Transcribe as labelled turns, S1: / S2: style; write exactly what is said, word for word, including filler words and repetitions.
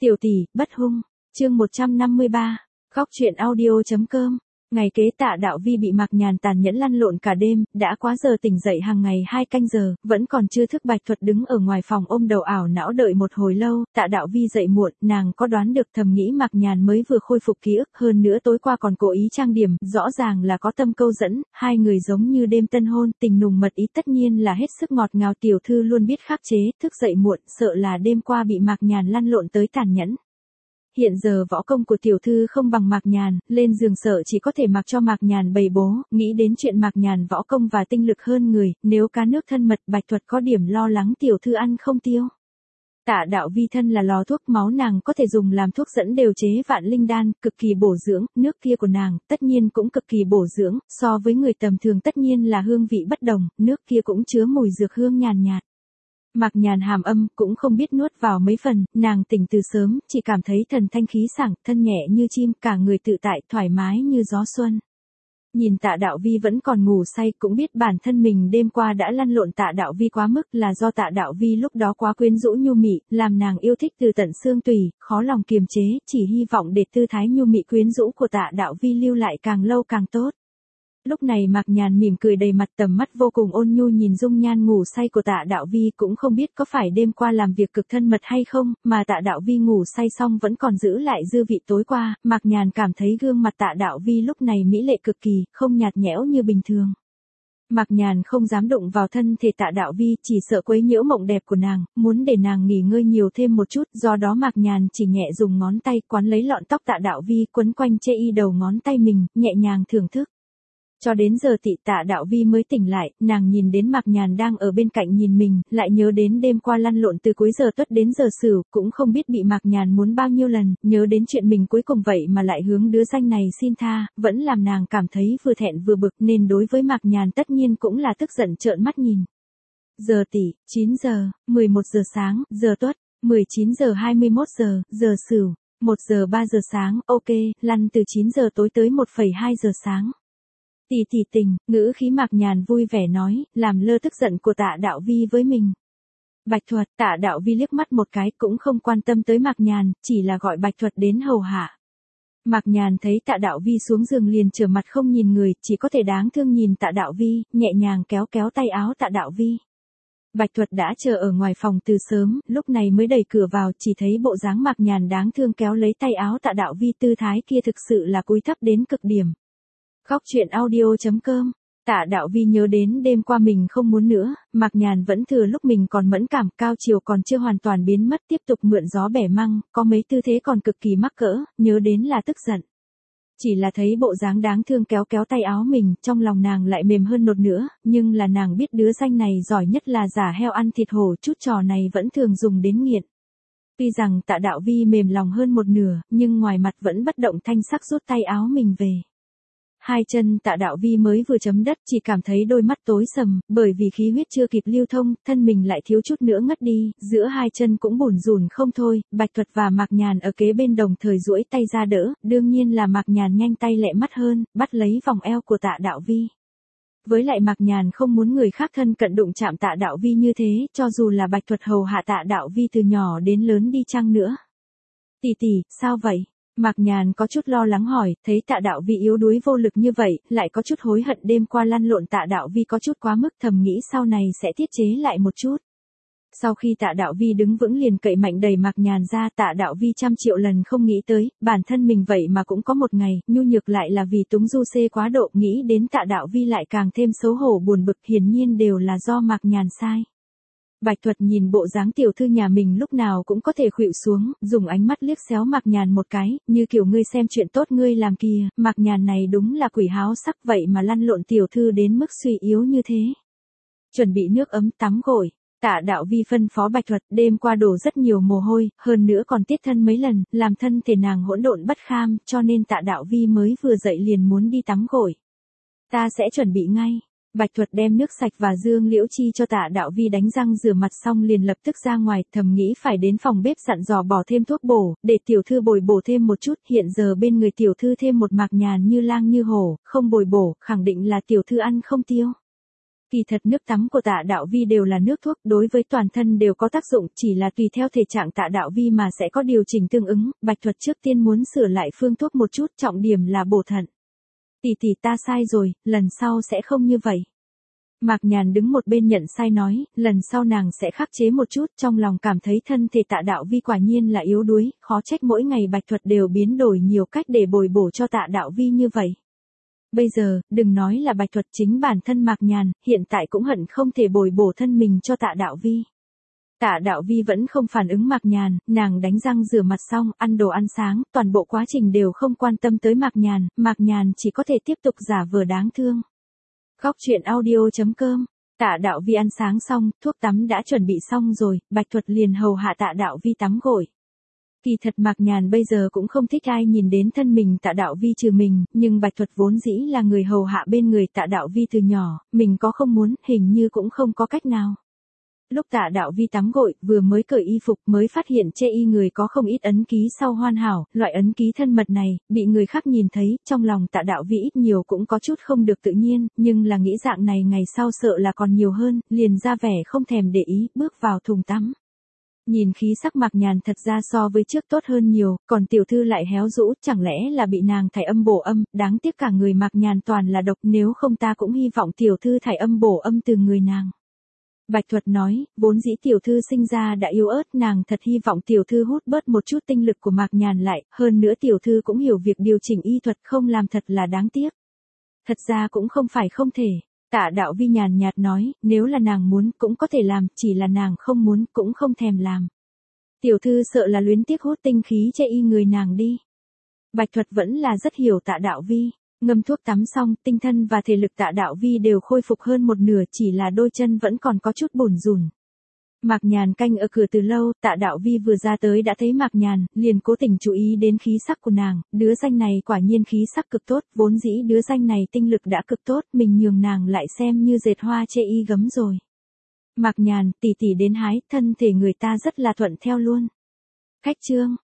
S1: Tiểu tỷ, bất hung. Chương một trăm năm mươi ba. Góc truyện audio.com. Ngày kế Tạ Đạo Vi bị Mạc Nhàn tàn nhẫn lăn lộn cả đêm, đã quá giờ tỉnh dậy hàng ngày hai canh giờ, vẫn còn chưa thức. Bạch Thuật đứng ở ngoài phòng ôm đầu ảo não đợi một hồi lâu. Tạ Đạo Vi dậy muộn, nàng có đoán được, thầm nghĩ Mạc Nhàn mới vừa khôi phục ký ức, hơn nữa tối qua còn cố ý trang điểm, rõ ràng là có tâm câu dẫn, hai người giống như đêm tân hôn, tình nùng mật ý tất nhiên là hết sức ngọt ngào. Tiểu thư luôn biết khắc chế, thức dậy muộn, sợ là đêm qua bị Mạc Nhàn lăn lộn tới tàn nhẫn. Hiện giờ võ công của tiểu thư không bằng Mạc Nhàn, lên giường sợ chỉ có thể mặc cho Mạc Nhàn bày bố, nghĩ đến chuyện Mạc Nhàn võ công và tinh lực hơn người, nếu cá nước thân mật. Bạch Thuật có điểm lo lắng tiểu thư ăn không tiêu. Tạ Đạo Vi thân là lò thuốc, máu nàng có thể dùng làm thuốc dẫn đều chế vạn linh đan, cực kỳ bổ dưỡng, nước kia của nàng tất nhiên cũng cực kỳ bổ dưỡng, so với người tầm thường tất nhiên là hương vị bất đồng, nước kia cũng chứa mùi dược hương nhàn nhạt. Mạc Nhàn hàm âm, cũng không biết nuốt vào mấy phần, nàng tỉnh từ sớm, chỉ cảm thấy thần thanh khí sảng, thân nhẹ như chim, cả người tự tại, thoải mái như gió xuân. Nhìn Tạ Đạo Vi vẫn còn ngủ say, cũng biết bản thân mình đêm qua đã lăn lộn Tạ Đạo Vi quá mức, là do Tạ Đạo Vi lúc đó quá quyến rũ nhu mị, làm nàng yêu thích từ tận xương tủy, khó lòng kiềm chế, chỉ hy vọng để tư thái nhu mị quyến rũ của Tạ Đạo Vi lưu lại càng lâu càng tốt. Lúc này Mạc Nhàn mỉm cười đầy mặt, tầm mắt vô cùng ôn nhu nhìn dung nhan ngủ say của Tạ Đạo Vi, cũng không biết có phải đêm qua làm việc cực thân mật hay không, mà Tạ Đạo Vi ngủ say xong vẫn còn giữ lại dư vị tối qua. Mạc Nhàn cảm thấy gương mặt Tạ Đạo Vi lúc này mỹ lệ cực kỳ, không nhạt nhẽo như bình thường. Mạc Nhàn không dám đụng vào thân thể Tạ Đạo Vi, chỉ sợ quấy nhiễu mộng đẹp của nàng, muốn để nàng nghỉ ngơi nhiều thêm một chút, do đó Mạc Nhàn chỉ nhẹ dùng ngón tay quấn lấy lọn tóc Tạ Đạo Vi, quấn quanh chê y đầu ngón tay mình, nhẹ nhàng thưởng thức. Cho đến giờ tị Tạ Đạo Vi mới tỉnh lại, nàng nhìn đến Mạc Nhàn đang ở bên cạnh nhìn mình, lại nhớ đến đêm qua lăn lộn từ cuối giờ tuất đến giờ sửu, cũng không biết bị Mạc Nhàn muốn bao nhiêu lần, nhớ đến chuyện mình cuối cùng vậy mà lại hướng đứa danh này xin tha, vẫn làm nàng cảm thấy vừa thẹn vừa bực, nên đối với Mạc Nhàn tất nhiên cũng là tức giận trợn mắt nhìn. Giờ tị, chín giờ, mười một giờ sáng, giờ tuất, mười chín giờ hai mươi mốt giờ, giờ sửu, một giờ ba giờ sáng, ok, lăn từ chín giờ tối tới một phẩy hai giờ sáng. Tỷ tỷ tình, ngữ khí Mạc Nhàn vui vẻ nói, làm lơ tức giận của Tạ Đạo Vi với mình. Bạch Thuật, Tạ Đạo Vi liếc mắt một cái, cũng không quan tâm tới Mạc Nhàn, chỉ là gọi Bạch Thuật đến hầu hạ. Mạc Nhàn thấy Tạ Đạo Vi xuống giường liền trở mặt không nhìn người, chỉ có thể đáng thương nhìn Tạ Đạo Vi, nhẹ nhàng kéo kéo tay áo Tạ Đạo Vi. Bạch Thuật đã chờ ở ngoài phòng từ sớm, lúc này mới đẩy cửa vào, chỉ thấy bộ dáng Mạc Nhàn đáng thương kéo lấy tay áo Tạ Đạo Vi, tư thái kia thực sự là cúi thấp đến cực điểm. Góc truyện audio.com. Tạ Đạo Vi nhớ đến đêm qua mình không muốn nữa, Mạc Nhàn vẫn thừa lúc mình còn mẫn cảm, cao chiều còn chưa hoàn toàn biến mất, tiếp tục mượn gió bẻ măng, có mấy tư thế còn cực kỳ mắc cỡ, nhớ đến là tức giận. Chỉ là thấy bộ dáng đáng thương kéo kéo tay áo mình, trong lòng nàng lại mềm hơn nột nữa, nhưng là nàng biết đứa danh này giỏi nhất là giả heo ăn thịt hổ, chút trò này vẫn thường dùng đến nghiện. Tuy rằng Tạ Đạo Vi mềm lòng hơn một nửa, nhưng ngoài mặt vẫn bất động thanh sắc rút tay áo mình về. Hai chân Tạ Đạo Vi mới vừa chấm đất, chỉ cảm thấy đôi mắt tối sầm, bởi vì khí huyết chưa kịp lưu thông, thân mình lại thiếu chút nữa ngất đi, giữa hai chân cũng bủn rủn không thôi. Bạch Thuật và Mạc Nhàn ở kế bên đồng thời duỗi tay ra đỡ, đương nhiên là Mạc Nhàn nhanh tay lẹ mắt hơn, bắt lấy vòng eo của Tạ Đạo Vi. Với lại Mạc Nhàn không muốn người khác thân cận đụng chạm Tạ Đạo Vi như thế, cho dù là Bạch Thuật hầu hạ Tạ Đạo Vi từ nhỏ đến lớn đi chăng nữa. Tỷ tỷ, sao vậy? Mạc Nhàn có chút lo lắng hỏi, thấy Tạ Đạo Vi yếu đuối vô lực như vậy, lại có chút hối hận đêm qua lăn lộn Tạ Đạo Vi có chút quá mức, thầm nghĩ sau này sẽ tiết chế lại một chút. Sau khi Tạ Đạo Vi đứng vững liền cậy mạnh đẩy Mạc Nhàn ra, Tạ Đạo Vi trăm triệu lần không nghĩ tới, bản thân mình vậy mà cũng có một ngày, nhu nhược lại là vì túng du xê quá độ, nghĩ đến Tạ Đạo Vi lại càng thêm xấu hổ buồn bực, hiển nhiên đều là do Mạc Nhàn sai. Bạch Thuật nhìn bộ dáng tiểu thư nhà mình lúc nào cũng có thể khuỵu xuống, dùng ánh mắt liếc xéo Mạc Nhàn một cái, như kiểu ngươi xem chuyện tốt ngươi làm kìa, Mạc Nhàn này đúng là quỷ háo sắc vậy mà lăn lộn tiểu thư đến mức suy yếu như thế. Chuẩn bị nước ấm tắm gội. Tạ Đạo Vi phân phó Bạch Thuật, đêm qua đổ rất nhiều mồ hôi, hơn nữa còn tiết thân mấy lần, làm thân thể nàng hỗn độn bất kham, cho nên Tạ Đạo Vi mới vừa dậy liền muốn đi tắm gội. Ta sẽ chuẩn bị ngay. Bạch Thuật đem nước sạch và dương liễu chi cho Tạ Đạo Vi đánh răng rửa mặt xong liền lập tức ra ngoài, thầm nghĩ phải đến phòng bếp dặn dò bỏ thêm thuốc bổ, để tiểu thư bồi bổ thêm một chút, hiện giờ bên người tiểu thư thêm một Mạc Nhàn như lang như hổ, không bồi bổ, khẳng định là tiểu thư ăn không tiêu. Kỳ thật nước tắm của Tạ Đạo Vi đều là nước thuốc, đối với toàn thân đều có tác dụng, chỉ là tùy theo thể trạng Tạ Đạo Vi mà sẽ có điều chỉnh tương ứng. Bạch Thuật trước tiên muốn sửa lại phương thuốc một chút, trọng điểm là bổ thận. Tỷ tỷ ta sai rồi, lần sau sẽ không như vậy. Mạc Nhàn đứng một bên nhận sai nói, lần sau nàng sẽ khắc chế một chút, trong lòng cảm thấy thân thể Tạ Đạo Vi quả nhiên là yếu đuối, khó trách mỗi ngày Bạch Thuật đều biến đổi nhiều cách để bồi bổ cho Tạ Đạo Vi như vậy. Bây giờ, đừng nói là Bạch Thuật, chính bản thân Mạc Nhàn, hiện tại cũng hận không thể bồi bổ thân mình cho Tạ Đạo Vi. Tạ Đạo Vi vẫn không phản ứng Mạc Nhàn, nàng đánh răng rửa mặt xong, ăn đồ ăn sáng, toàn bộ quá trình đều không quan tâm tới Mạc Nhàn, Mạc Nhàn chỉ có thể tiếp tục giả vờ đáng thương. Khóc chuyện audio chấm com. Tạ Đạo Vi ăn sáng xong, thuốc tắm đã chuẩn bị xong rồi, Bạch Thuật liền hầu hạ Tạ Đạo Vi tắm gội. Kỳ thật Mạc Nhàn bây giờ cũng không thích ai nhìn đến thân mình Tạ Đạo Vi trừ mình, nhưng Bạch Thuật vốn dĩ là người hầu hạ bên người Tạ Đạo Vi từ nhỏ, mình có không muốn, hình như cũng không có cách nào. Lúc Tạ Đạo Vi tắm gội, vừa mới cởi y phục mới phát hiện chê y người có không ít ấn ký sau hoàn hảo, loại ấn ký thân mật này, bị người khác nhìn thấy, trong lòng Tạ Đạo Vi ít nhiều cũng có chút không được tự nhiên, nhưng là nghĩ dạng này ngày sau sợ là còn nhiều hơn, liền ra vẻ không thèm để ý, bước vào thùng tắm. Nhìn khí sắc Mạc Nhàn thật ra so với trước tốt hơn nhiều, còn tiểu thư lại héo rũ, chẳng lẽ là bị nàng thải âm bổ âm, đáng tiếc cả người Mạc Nhàn toàn là độc, nếu không ta cũng hy vọng tiểu thư thải âm bổ âm từ người nàng. Bạch Thuật nói, vốn dĩ tiểu thư sinh ra đã yếu ớt, nàng thật hy vọng tiểu thư hút bớt một chút tinh lực của Mạc Nhàn lại, hơn nữa tiểu thư cũng hiểu việc điều chỉnh y thuật, không làm thật là đáng tiếc. Thật ra cũng không phải không thể. Tạ Đạo Vi nhàn nhạt nói, nếu là nàng muốn cũng có thể làm, chỉ là nàng không muốn cũng không thèm làm. Tiểu thư sợ là luyến tiếc hút tinh khí chê y người nàng đi. Bạch Thuật vẫn là rất hiểu Tạ Đạo Vi. Ngâm thuốc tắm xong, tinh thần và thể lực Tạ Đạo Vi đều khôi phục hơn một nửa, chỉ là đôi chân vẫn còn có chút bủn rủn. Mạc Nhàn canh ở cửa từ lâu, Tạ Đạo Vi vừa ra tới đã thấy Mạc Nhàn, liền cố tình chú ý đến khí sắc của nàng, đứa danh này quả nhiên khí sắc cực tốt, vốn dĩ đứa danh này tinh lực đã cực tốt, mình nhường nàng lại xem như dệt hoa chê y gấm rồi. Mạc Nhàn, tỷ tỷ đến hái, thân thể người ta rất là thuận theo luôn. Khách chương.